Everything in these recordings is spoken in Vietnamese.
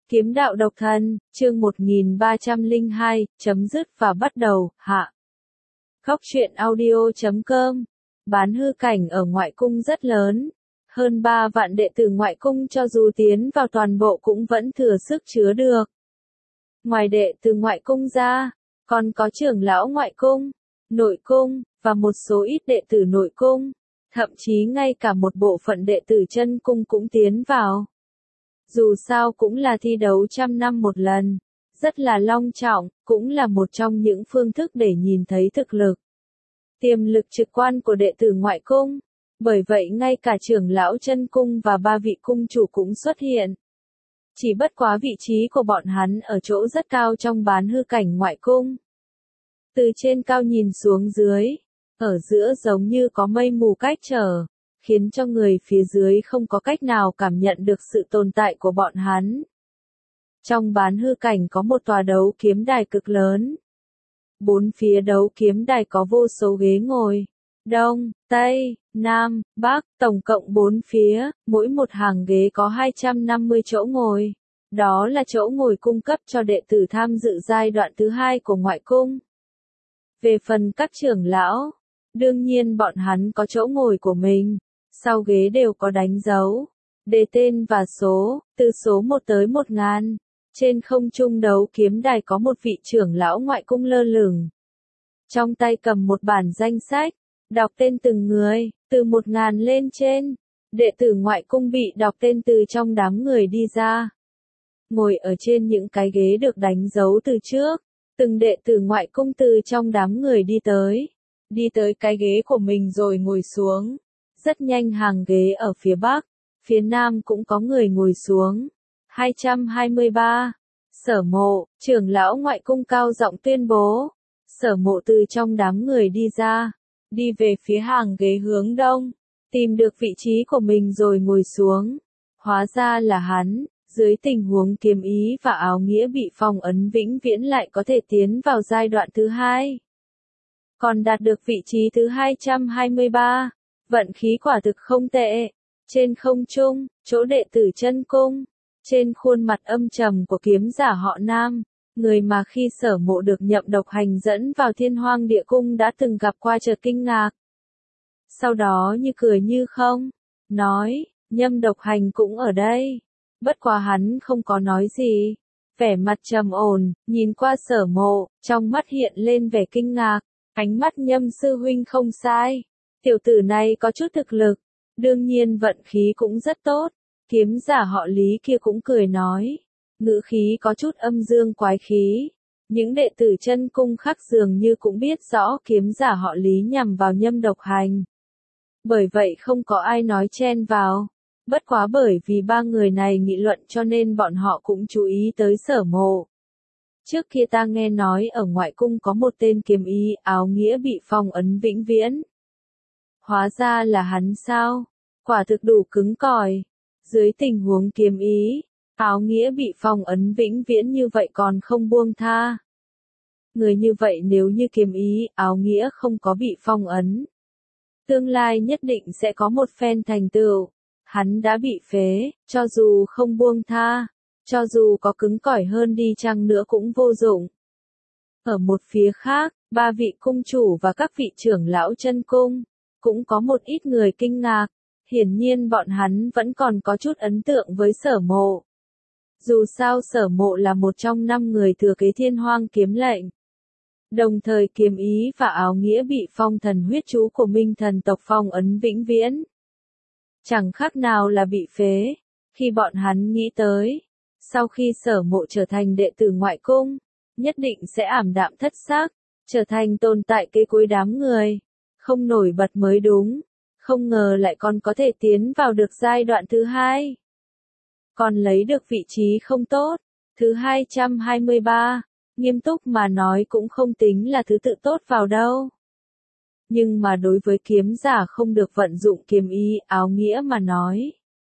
Kiếm đạo độc thân, chương 1302, chấm dứt và bắt đầu, hạ. Góc truyện audio.com. Bán hư cảnh ở ngoại cung rất lớn. Hơn 3 vạn đệ tử ngoại cung cho dù tiến vào toàn bộ cũng vẫn thừa sức chứa được. Ngoài đệ tử ngoại cung ra, còn có trưởng lão ngoại cung, nội cung, và một số ít đệ tử nội cung. Thậm chí ngay cả một bộ phận đệ tử chân cung cũng tiến vào. Dù sao cũng là thi đấu trăm năm một lần, rất là long trọng, cũng là một trong những phương thức để nhìn thấy thực lực, tiềm lực trực quan của đệ tử ngoại cung. Bởi vậy ngay cả trưởng lão chân cung và 3 vị cung chủ cũng xuất hiện. Chỉ bất quá vị trí của bọn hắn ở chỗ rất cao trong bán hư cảnh ngoại cung. Từ trên cao nhìn xuống dưới, ở giữa giống như có mây mù cách trở, khiến cho người phía dưới không có cách nào cảm nhận được sự tồn tại của bọn hắn. Trong bán hư cảnh có một tòa đấu kiếm đài cực lớn. 4 phía đấu kiếm đài có vô số ghế ngồi. Đông, Tây, Nam, Bắc, tổng cộng 4 phía, mỗi một hàng ghế có 250 chỗ ngồi. Đó là chỗ ngồi cung cấp cho đệ tử tham dự giai đoạn thứ 2 của ngoại cung. Về phần các trưởng lão, đương nhiên bọn hắn có chỗ ngồi của mình. Sau ghế đều có đánh dấu, đề tên và số, từ số 1 tới 1000. Trên không trung đấu kiếm đài có một vị trưởng lão ngoại cung lơ lửng. Trong tay cầm một bản danh sách, đọc tên từng người, từ 1000 lên trên. Đệ tử ngoại cung bị đọc tên từ trong đám người đi ra. Ngồi ở trên những cái ghế được đánh dấu từ trước, từng đệ tử ngoại cung từ trong đám người đi tới cái ghế của mình rồi ngồi xuống. Rất nhanh hàng ghế ở phía Bắc, phía Nam cũng có người ngồi xuống. 223. Sở Mộ, trưởng lão ngoại cung cao giọng tuyên bố. Sở Mộ từ trong đám người đi ra, đi về phía hàng ghế hướng đông, tìm được vị trí của mình rồi ngồi xuống. Hóa ra là hắn, dưới tình huống kiếm ý và áo nghĩa bị phong ấn vĩnh viễn lại có thể tiến vào giai đoạn thứ 2. Còn đạt được vị trí thứ 223. Vận khí quả thực không tệ. Trên không trung, chỗ đệ tử chân cung, trên khuôn mặt âm trầm của kiếm giả họ Nam, người mà khi Sở Mộ được Nhậm Độc Hành dẫn vào Thiên Hoang Địa Cung đã từng gặp qua chợt kinh ngạc. Sau đó như cười như không, nói, Nhậm Độc Hành cũng ở đây. Bất quá hắn không có nói gì, vẻ mặt trầm ổn, nhìn qua Sở Mộ, trong mắt hiện lên vẻ kinh ngạc, ánh mắt Nhâm sư huynh không sai. Tiểu tử này có chút thực lực, đương nhiên vận khí cũng rất tốt. Kiếm giả họ Lý kia cũng cười nói, ngữ khí có chút âm dương quái khí. Những đệ tử chân cung khác dường như cũng biết rõ kiếm giả họ Lý nhằm vào Nhâm Độc Hành. Bởi vậy không có ai nói chen vào. Bất quá bởi vì 3 người này nghị luận cho nên bọn họ cũng chú ý tới Sở Mộ. Trước kia ta nghe nói ở ngoại cung có một tên kiếm ý áo nghĩa bị phong ấn vĩnh viễn. Hóa ra là hắn sao? Quả thực đủ cứng cỏi. Dưới tình huống kiếm ý, áo nghĩa bị phong ấn vĩnh viễn như vậy còn không buông tha. Người như vậy nếu như kiếm ý, áo nghĩa không có bị phong ấn, tương lai nhất định sẽ có một phen thành tựu. Hắn đã bị phế, cho dù không buông tha, cho dù có cứng cỏi hơn đi chăng nữa cũng vô dụng. Ở một phía khác, 3 vị cung chủ và các vị trưởng lão chân cung, cũng có một ít người kinh ngạc. Hiển nhiên bọn hắn vẫn còn có chút ấn tượng với Sở Mộ. Dù sao Sở Mộ là một trong 5 người thừa kế Thiên Hoang kiếm lệnh. Đồng thời kiếm ý và áo nghĩa bị phong thần huyết chú của Minh thần tộc phong ấn vĩnh viễn. Chẳng khác nào là bị phế. Khi bọn hắn nghĩ tới, sau khi Sở Mộ trở thành đệ tử ngoại cung, nhất định sẽ ảm đạm thất sắc, trở thành tồn tại kế cuối đám người, không nổi bật mới đúng. Không ngờ lại còn có thể tiến vào được giai đoạn thứ 2. Còn lấy được vị trí không tốt, thứ 223, nghiêm túc mà nói cũng không tính là thứ tự tốt vào đâu. Nhưng mà đối với kiếm giả không được vận dụng kiếm ý áo nghĩa mà nói,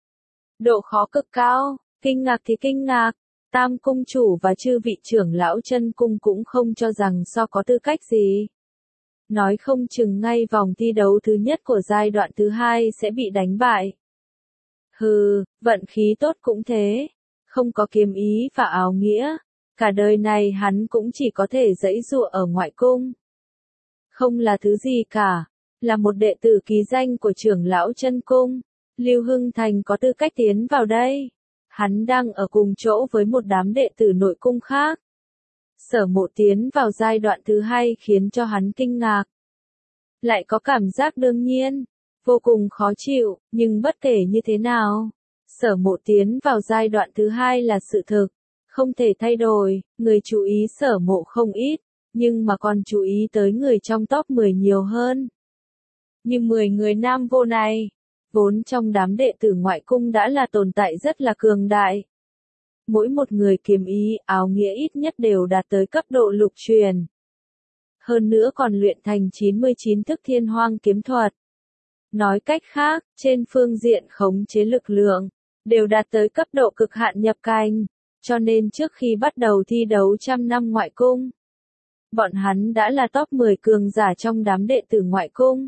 độ khó cực cao. Kinh ngạc thì kinh ngạc, Tam cung chủ và chư vị trưởng lão chân cung cũng không cho rằng so có tư cách gì. Nói không chừng ngay vòng thi đấu thứ nhất của giai đoạn thứ 2 sẽ bị đánh bại. Hừ, vận khí tốt cũng thế. không có kiếm ý và áo nghĩa, cả đời này hắn cũng chỉ có thể giãy giụa ở ngoại cung. Không là thứ gì cả, là một đệ tử ký danh của trưởng lão chân cung, Lưu Hưng Thành có tư cách tiến vào đây. Hắn đang ở cùng chỗ với một đám đệ tử nội cung khác. Sở Mộ tiến vào giai đoạn thứ hai khiến cho hắn kinh ngạc. Lại có cảm giác đương nhiên, vô cùng khó chịu, nhưng bất kể như thế nào, Sở Mộ tiến vào giai đoạn thứ hai là sự thực, không thể thay đổi, người chú ý Sở Mộ không ít, nhưng mà còn chú ý tới người trong top 10 nhiều hơn. Nhưng 10 người nam vô này, vốn trong đám đệ tử ngoại cung đã là tồn tại rất là cường đại. Mỗi một người kiếm ý, áo nghĩa ít nhất đều đạt tới cấp độ lục truyền. Hơn nữa còn luyện thành 99 thức thiên hoang kiếm thuật. Nói cách khác, trên phương diện khống chế lực lượng, đều đạt tới cấp độ cực hạn nhập cảnh, cho nên trước khi bắt đầu thi đấu trăm năm ngoại cung, bọn hắn đã là top 10 cường giả trong đám đệ tử ngoại cung.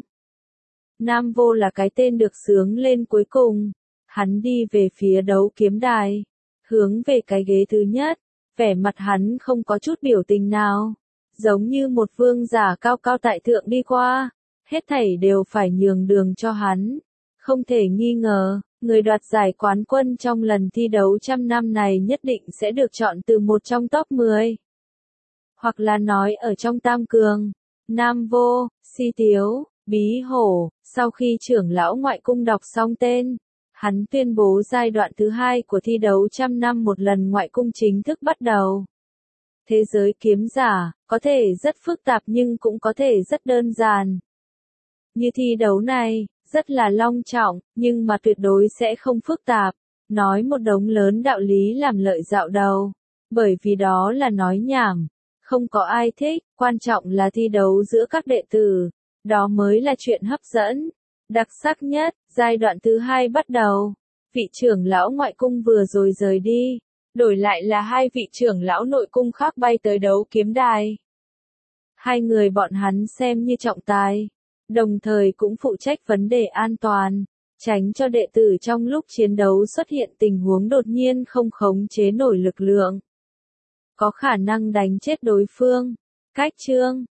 Nam Vô là cái tên được xướng lên cuối cùng, hắn đi về phía đấu kiếm đài, hướng về cái ghế thứ nhất, vẻ mặt hắn không có chút biểu tình nào, giống như một vương giả cao cao tại thượng đi qua, hết thảy đều phải nhường đường cho hắn. Không thể nghi ngờ, người đoạt giải quán quân trong lần thi đấu trăm năm này nhất định sẽ được chọn từ một trong top 10. Hoặc là nói ở trong tam cường, Nam Vô, Si Tiếu, Bí Hổ. Sau khi trưởng lão ngoại cung đọc xong tên, hắn tuyên bố giai đoạn thứ hai của thi đấu trăm năm một lần ngoại cung chính thức bắt đầu. Thế giới kiếm giả, có thể rất phức tạp nhưng cũng có thể rất đơn giản. Như thi đấu này, rất là long trọng, nhưng mà tuyệt đối sẽ không phức tạp. Nói một đống lớn đạo lý làm lợi dạo đầu. Bởi vì đó là nói nhảm. Không có ai thích, quan trọng là thi đấu giữa các đệ tử. Đó mới là chuyện hấp dẫn. Đặc sắc nhất, giai đoạn thứ hai bắt đầu. Vị trưởng lão ngoại cung vừa rồi rời đi. Đổi lại là hai vị trưởng lão nội cung khác bay tới đấu kiếm đài. Hai người bọn hắn xem như trọng tài. Đồng thời cũng phụ trách vấn đề an toàn. Tránh cho đệ tử trong lúc chiến đấu xuất hiện tình huống đột nhiên không khống chế nổi lực lượng. Có khả năng đánh chết đối phương. Cách chương